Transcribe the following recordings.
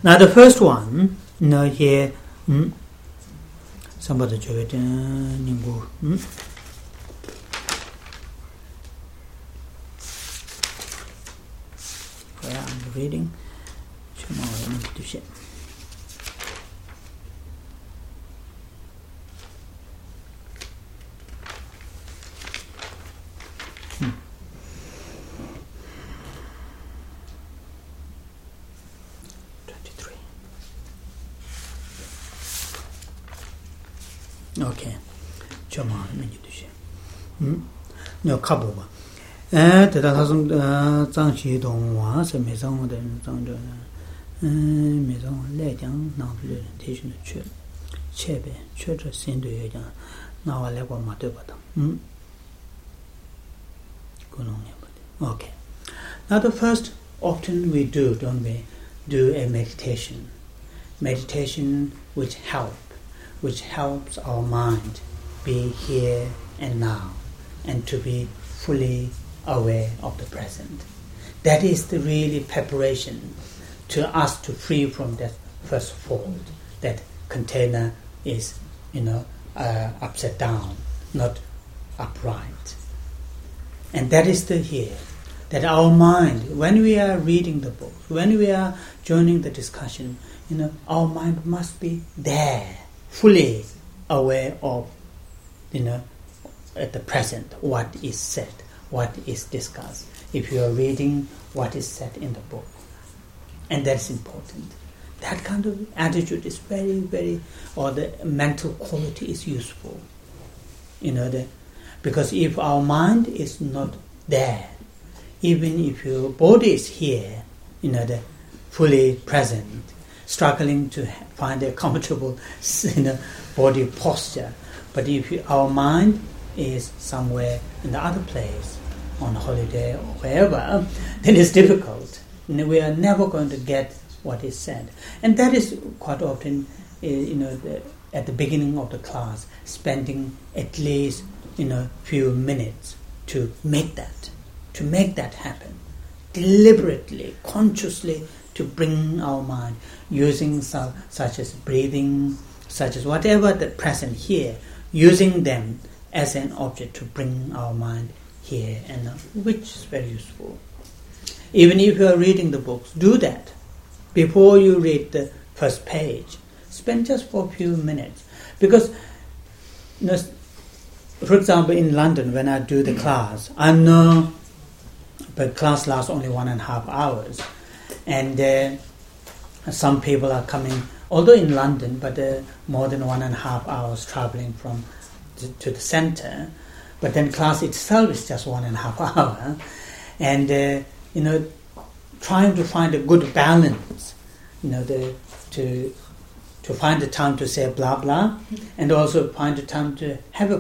Now the first one, here, somebody do it, where I'm reading. Okay. Chama menu dushe. No kabo ba. Te da hasum zang xi dong wa se me zang de zang de. Me zang le jiang na le te shin de che. Che be, che zhe xin de ye jiang na wa le guo ma de ba da. Okay. Now the first often we do, don't we, do a meditation. Meditation which helps our mind be here and now and to be fully aware of the present. That is the really preparation to us to free from that first fault, that container is, upside down, not upright. And that is the here, that our mind, when we are reading the book, when we are joining the discussion, our mind must be there, fully aware of, at the present, what is said, what is discussed. If you are reading what is said in the book. And that's important. That kind of attitude is very, very, or the mental quality is useful. Because if our mind is not there, even if your body is here, fully present, struggling to find a comfortable body posture, but if our mind is somewhere in the other place, on holiday or wherever, then it's difficult. We are never going to get what is said. And that is quite often, at the beginning of the class, spending at least few minutes to make that happen, deliberately, consciously, to bring our mind, using such as breathing, such as whatever the present here, using them as an object to bring our mind here and now, which is very useful. Even if you are reading the books, do that. Before you read the first page, spend just for a few minutes. Because, for example, in London, when I do the class, I know the class lasts only 1.5 hours. And some people are coming, although in London, but more than 1.5 hours traveling to the center. But then class itself is just 1.5 hour. And, trying to find a good balance, to find the time to say blah blah, and also find the time to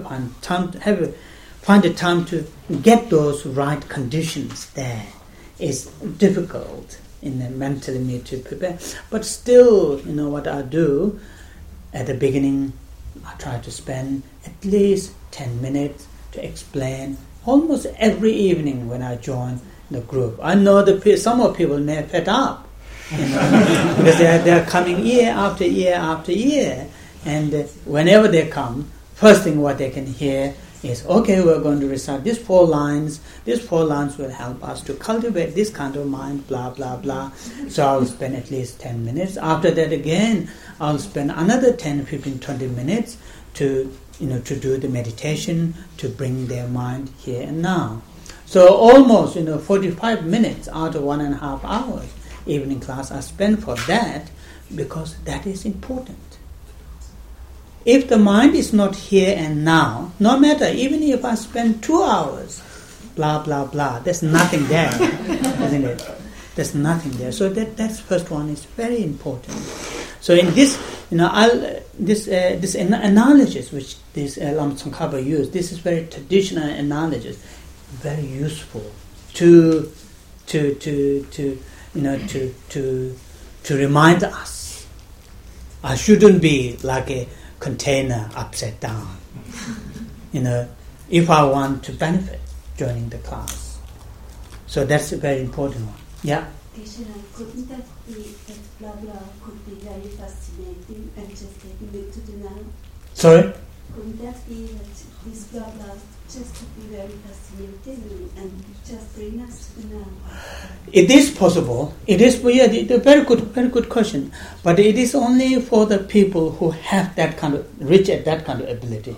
find the time to get those right conditions there is difficult in the mentally me to prepare. But still, what I do at the beginning, I try to spend at least 10 minutes to explain almost every evening when I join the group. I know some of people are fed up, because they are coming year after year after year, and whenever they come, first thing what they can hear is, okay, we're going to recite these 4 lines. These 4 lines will help us to cultivate this kind of mind, blah, blah, blah. So I'll spend at least 10 minutes. After that again, I'll spend another 10, 15, 20 minutes to do the meditation, to bring their mind here and now. So almost, 45 minutes out of 1.5 hours evening class I spend for that, because that is important. If the mind is not here and now, no matter, even if I spend 2 hours, blah, blah, blah, there's nothing there, isn't it? There's nothing there. So that's first one is very important. So in this, this analysis which this Lama Tsongkhapa used, this is very traditional analysis, very useful to remind us. I shouldn't be like a container upside down. If I want to benefit joining the class. So that's a very important one. Yeah. Geshe-la, couldn't that be that blah blah could be very fascinating and just taking it to the now? Sorry? Couldn't that be that this blah blah just could be very fascinating and just bring us to the now? It is possible. It is a very good question. But it is only for the people who have that kind of reach at that kind of ability.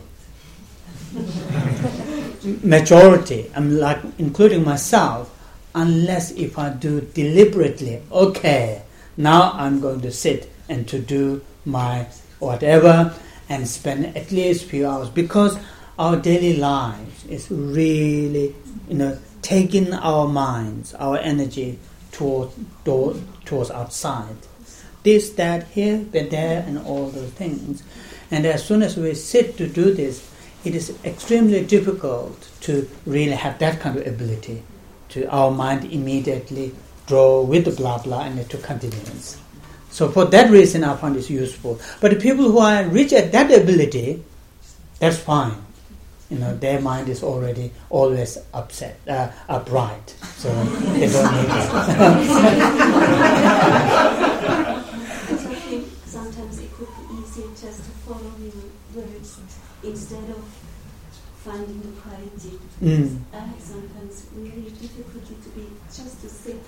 Majority, I'm like including myself, unless if I do deliberately, okay, now I'm going to sit and to do my whatever and spend at least a few hours, because our daily lives is really, taking our minds, our energy towards outside. This, that, here, there, and all those things. And as soon as we sit to do this, it is extremely difficult to really have that kind of ability, to our mind immediately draw with the blah blah and to continuance. So for that reason I find it useful. But the people who are rich at that ability, that's fine. Their mind is already always upright. So they don't need it. I think sometimes it could be easier just to follow your words instead of finding the quality. I have sometimes really difficulty to sit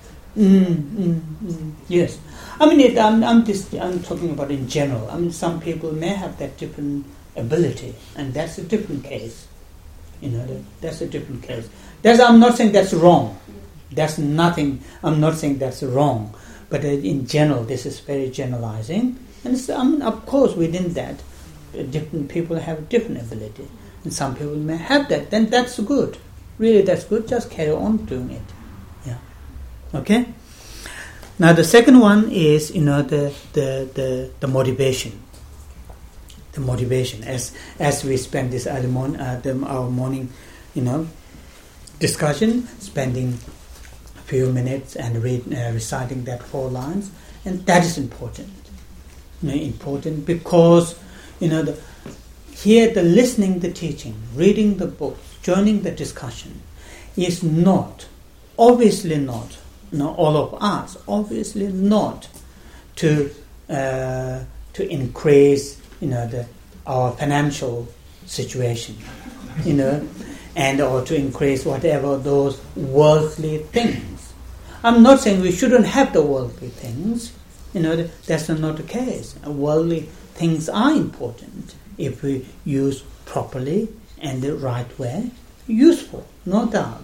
and yes. I mean, I'm talking about in general. I mean, some people may have that different ability, and that's a different case. That's a different case. I'm not saying that's wrong. That's nothing. I'm not saying that's wrong. But in general, this is very generalizing. And of course, within that, different people have different ability. And some people may have that. Then that's good. Really, that's good. Just carry on doing it. Yeah. Okay? Now, the second one is, the motivation. The motivation. As we spend this early our morning, discussion, spending a few minutes and reciting that 4 lines, and that is important. Important because, here the listening, the teaching, reading the books, joining the discussion is not, obviously not, all of us, obviously not to increase, our financial situation, and or to increase whatever those worldly things. I'm not saying we shouldn't have the worldly things. That's not the case. Worldly things are important if we use properly and the right way. Useful, no doubt.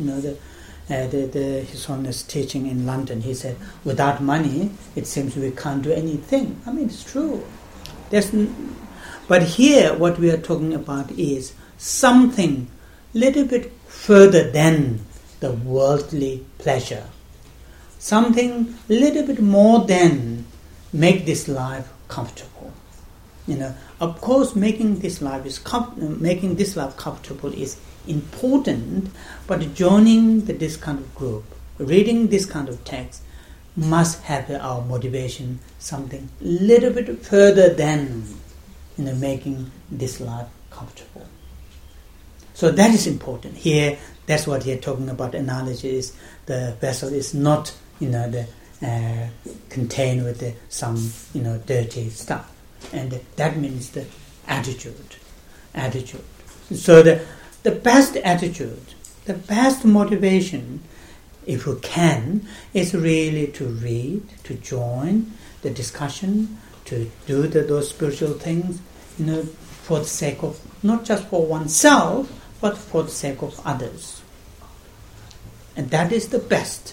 His Holiness teaching in London, he said, without money, it seems we can't do anything. I mean, it's true. But here, what we are talking about is something little bit further than the worldly pleasure. Something little bit more than make this life comfortable. Of course, making this life comfortable is important, but joining this kind of group, reading this kind of text, must have our motivation something little bit further than making this life comfortable. So that is important. Here, that's what you're talking about. Analogy is the vessel is not contained with some dirty stuff, and that means the attitude. So the best attitude, the best motivation, if we can, is really to read, to join the discussion, to do those spiritual things, for the sake of, not just for oneself, but for the sake of others. And that is the best.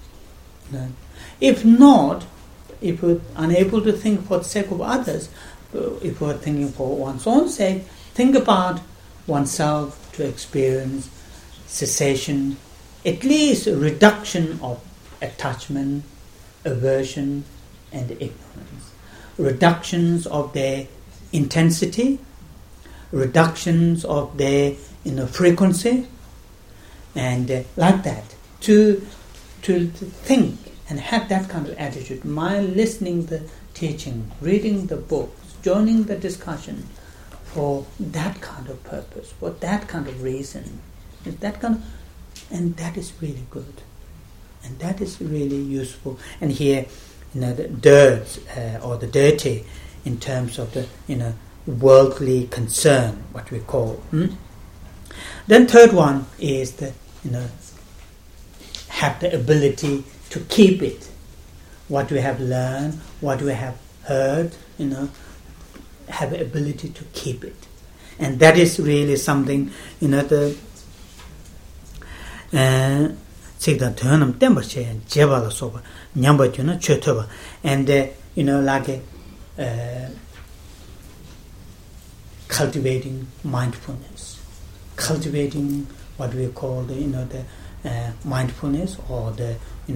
If not, if we're unable to think for the sake of others, if we're thinking for one's own sake, think about oneself to experience cessation, at least a reduction of attachment, aversion, and ignorance. Reductions of their intensity, reductions of their frequency, and like that, to think and have that kind of attitude. My listening the teaching, reading the books, joining the discussion for that kind of purpose, for that kind of reason, and that is really good. And that is really useful. And here, the dirt or the dirty in terms of the, worldly concern, what we call. Then third one is the, have the ability to keep it. What we have learned, what we have heard, have the ability to keep it. And that is really something, the Sikda Tönam Tembache and Jebala Soba, Nyamba Tuna Chotoba, and like cultivating mindfulness, cultivating what we call the mindfulness, or the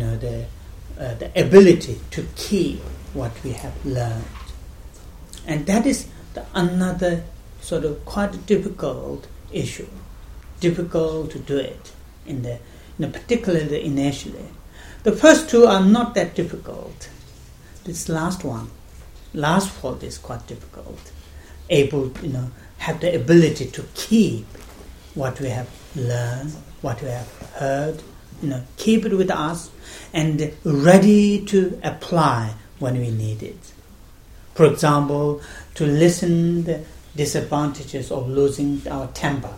ability to keep what we have learned. And that is another sort of quite difficult issue, difficult to do it particularly initially. The first two are not that difficult. This last fault is quite difficult. Able, have the ability to keep what we have learned, what we have heard, keep it with us, and ready to apply when we need it. For example, to listen the disadvantages of losing our temper,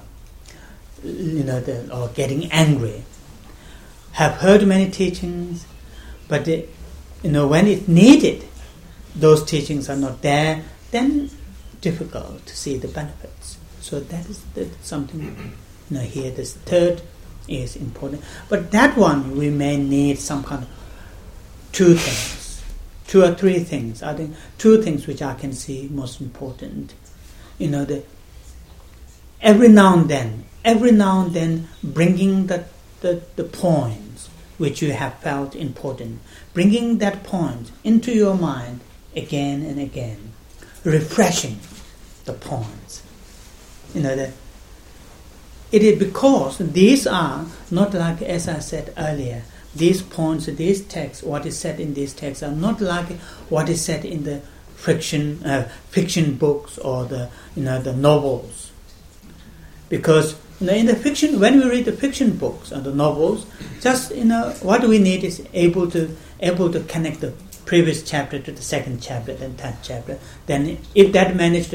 or getting angry. Have heard many teachings, but when it's needed, those teachings are not there, then difficult to see the benefits. So that is something, here this third is important. But that one we may need some kind of two or three things. I think two things which I can see most important. Every now and then bringing the points which you have felt important, bringing that point into your mind again and again, refreshing the points. It is because these are not like, as I said earlier, these points, these texts, what is said in these texts are not like what is said in the fiction books or the novels. Because in the fiction, when we read the fiction books and the novels, just what we need is able to connect the previous chapter to the second chapter, then third chapter. Then, if that manage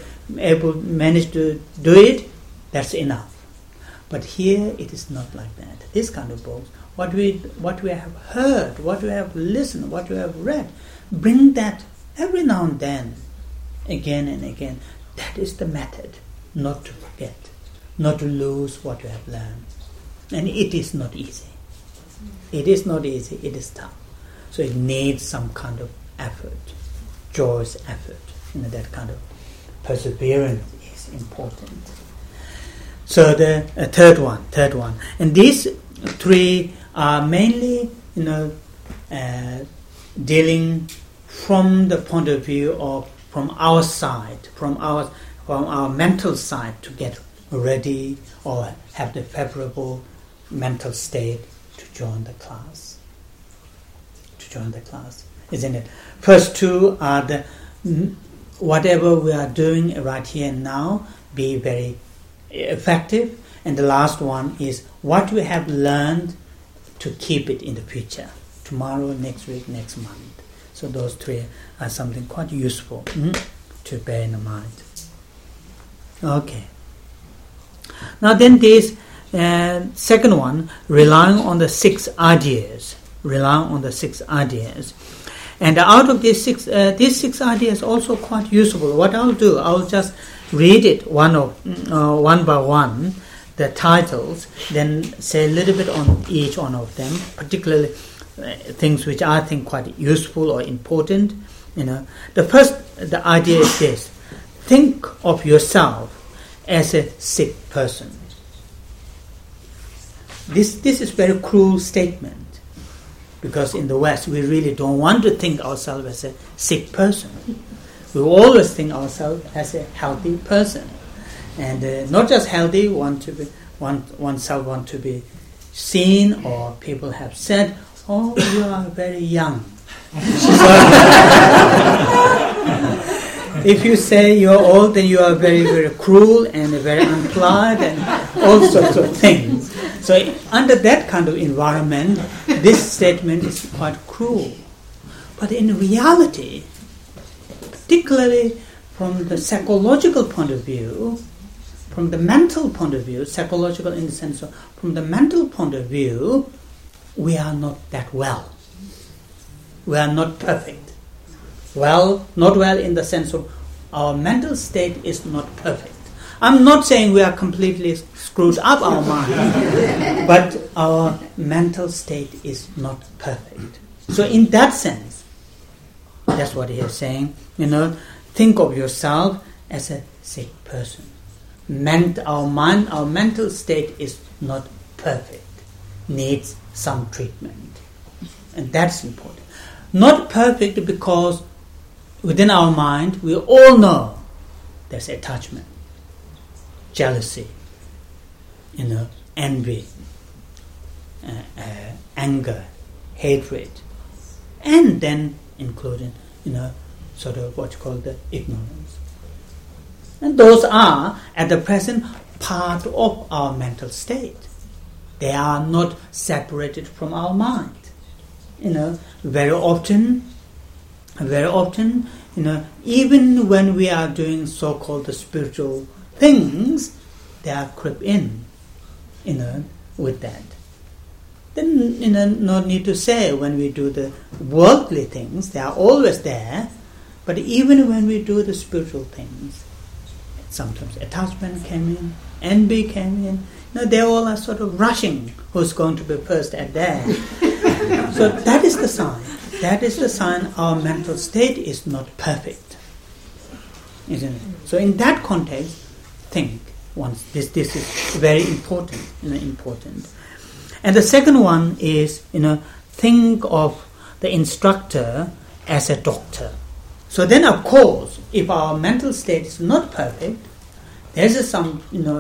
to do it, that's enough. But here it is not like that. This kind of books, what we have heard, what we have listened, what we have read, bring that every now and then, again and again. That is the method, not to forget, not to lose what you have learned. And it is not easy. It is not easy, it is tough. So it needs some kind of effort, joyous effort. That kind of perseverance is important. So the third one. And these three are mainly, dealing from the point of view of, from our side, from our mental side, to get ready or have the favorable mental state to join the class. Isn't it? First two are the whatever we are doing right here and now, be very effective. And the last one is what we have learned to keep it in the future. Tomorrow, next week, next month. So those three are something quite useful to bear in mind. Okay. Now then this second one, relying on the six ideas. And out of these six ideas also quite useful. What I'll do, I'll just read it one by one, the titles, then say a little bit on each one of them, particularly things which I think quite useful or important. The idea is this: think of yourself as a sick person. This is a very cruel statement, because in the West we really don't want to think ourselves as a sick person. We always think ourselves as a healthy person, and not just healthy, oneself want to be seen, or people have said, "Oh, you are very young." If you say you're old, then you are very, very cruel and very unpolite and all sorts of things. So under that kind of environment, this statement is quite cruel. But in reality, particularly from the psychological point of view, from the mental point of view, psychological in the sense of, from the mental point of view, we are not that well. We are not perfect. Well, not well in the sense of our mental state is not perfect. I'm not saying we are completely screwed up our mind, but our mental state is not perfect. So in that sense, that's what he is saying, think of yourself as a sick person. Our mental state is not perfect, needs some treatment. And that's important. Not perfect because within our mind we all know there's attachment, jealousy, envy, anger, hatred, and then including, sort of what you call the ignorance. And those are, at the present, part of our mental state. They are not separated from our mind. Very often, even when we are doing so-called the spiritual things, they are creep in, with that. Then, no need to say when we do the worldly things, they are always there. But even when we do the spiritual things, sometimes attachment came in, envy came in. They all are sort of rushing who's going to be first at that. So that is the sign. That is the sign our mental state is not perfect, isn't it? So in that context, think once. This is very important. Important. And the second one is, think of the instructor as a doctor. So then, of course, if our mental state is not perfect, there's some,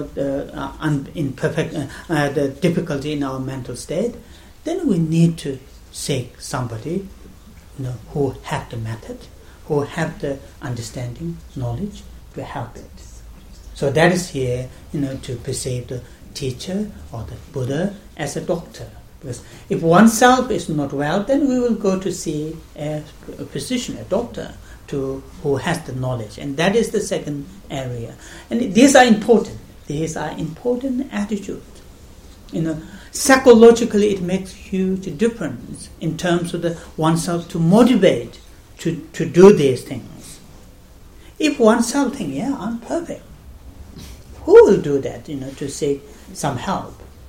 the difficulty in our mental state. Then we need to seek somebody, who have the method, who have the understanding, knowledge to help it. So that is here, to perceive the teacher or the Buddha as a doctor. Because if oneself is not well, then we will go to see a physician, a doctor, who has the knowledge. And that is the second area. And these are important. These are important attitudes. Psychologically it makes huge difference in terms of oneself to motivate to do these things. If oneself thinks, I'm perfect, who will do that, to seek some help?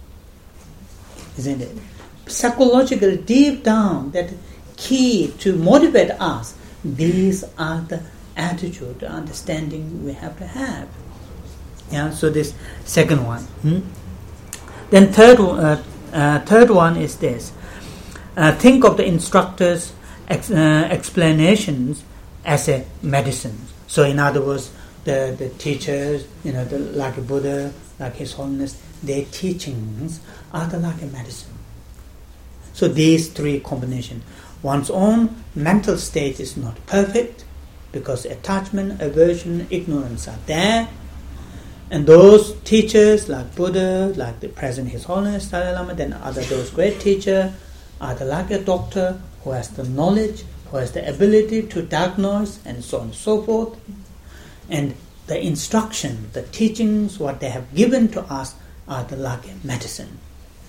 Isn't it? Psychologically, deep down, that key to motivate us, these are the attitude, the understanding we have to have. So this second one. Then third one is this. Think of the instructor's explanations as a medicine. So in other words, the teachers, like a Buddha, like His Holiness, their teachings are like a medicine. So these three combinations. One's own mental state is not perfect because attachment, aversion, ignorance are there. And those teachers like Buddha, like the present His Holiness Dalai Lama, then those great teachers are like a doctor who has the knowledge, who has the ability to diagnose and so on and so forth. And the instruction, the teachings, what they have given to us are like a medicine.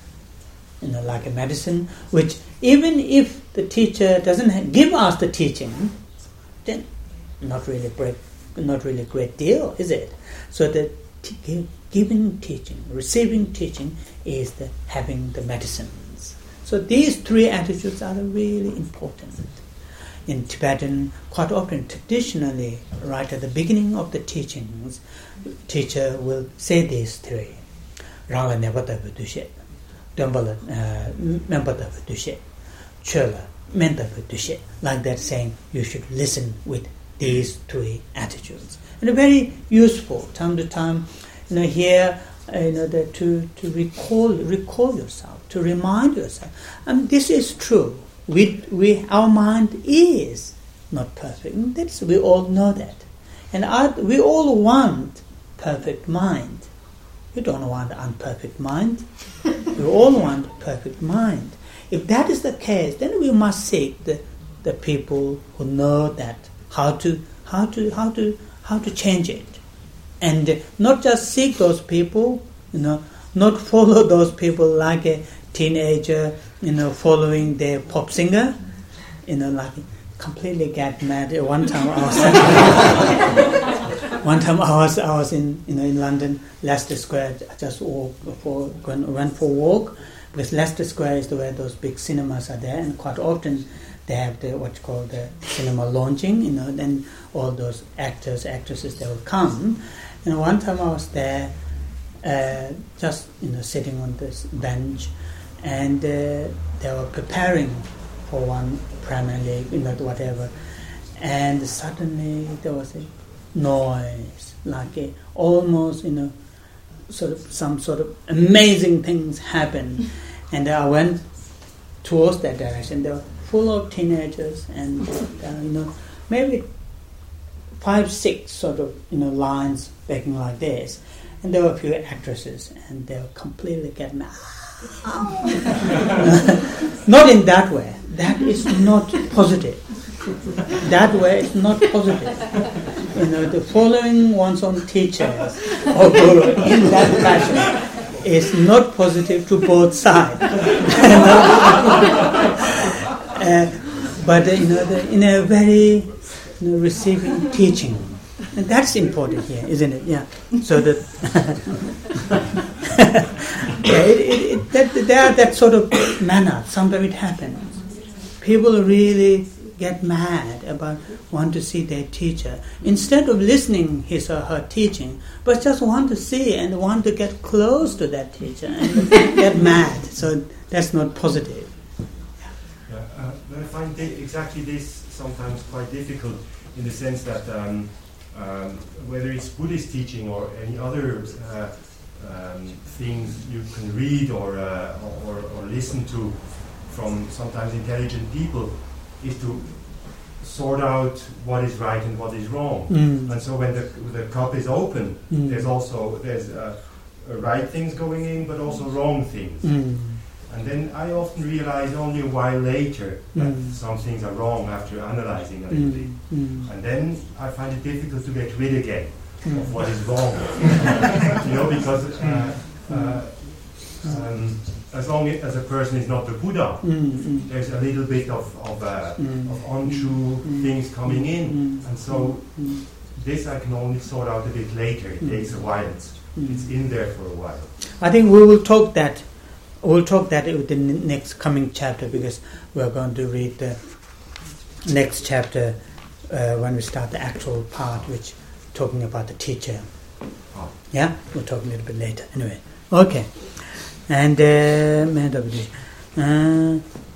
Like a medicine, which even if the teacher doesn't give us the teaching, then not really great deal, is it? So the giving teaching, receiving teaching is having the medicines. So these three attitudes are really important. In Tibetan, quite often, traditionally, right at the beginning of the teachings, teacher will say these three. Rāla nebata vidushe, Dambala membata vidushe, Chola menta vidushe. Like that, saying you should listen with these three attitudes. And very useful, time to time, here, to recall yourself, to remind yourself. And this is true. Our mind is not perfect. We all know that. And we all want perfect mind. We don't want an imperfect mind. We all want perfect mind. if that is the case, then we must seek the people who know that how to change it, and not just seek those people, not follow those people like a teenager, following their pop singer, like completely get mad. One time I was in London, Leicester Square. I just went for a walk, because Leicester Square is where those big cinemas are there, and quite often they have the cinema launching. Then all those actors, actresses, they will come. And one time I was there, just sitting on this bench, and they were preparing for one Premier League, whatever, and suddenly there was a noise, like almost, some sort of amazing things happened, and I went towards that direction. They were full of teenagers, and maybe 5-6 sort of lines begging like this, and there were a few actresses, and they were completely getting not in that way. That is not positive. That way is not positive. The following one's own teachers or guru in that fashion is not positive to both sides. But in a very receiving teaching, and that's important here, isn't it? Yeah. So that that sort of manner. Sometimes it happens. People really get mad about want to see their teacher instead of listening his or her teaching, but just want to see and want to get close to that teacher and get mad. So that's not positive. I find exactly this sometimes quite difficult, in the sense that whether it's Buddhist teaching or any other things you can read or listen to from sometimes intelligent people, is to sort out what is right and what is wrong. And so when the cup is open, there's right things going in, but also wrong things. And then I often realize only a while later that some things are wrong after analyzing a little bit. And then I find it difficult to get rid again of what is wrong. Because as long as a person is not the Buddha, there's a little bit of untrue things coming in. And so this I can only sort out a bit later. It takes a while. It's in there for a while. I think we will talk that. We'll talk that with the next coming chapter, because we're going to read the next chapter when we start the actual part, which talking about the teacher. Yeah, we'll talk a little bit later. Anyway, okay. And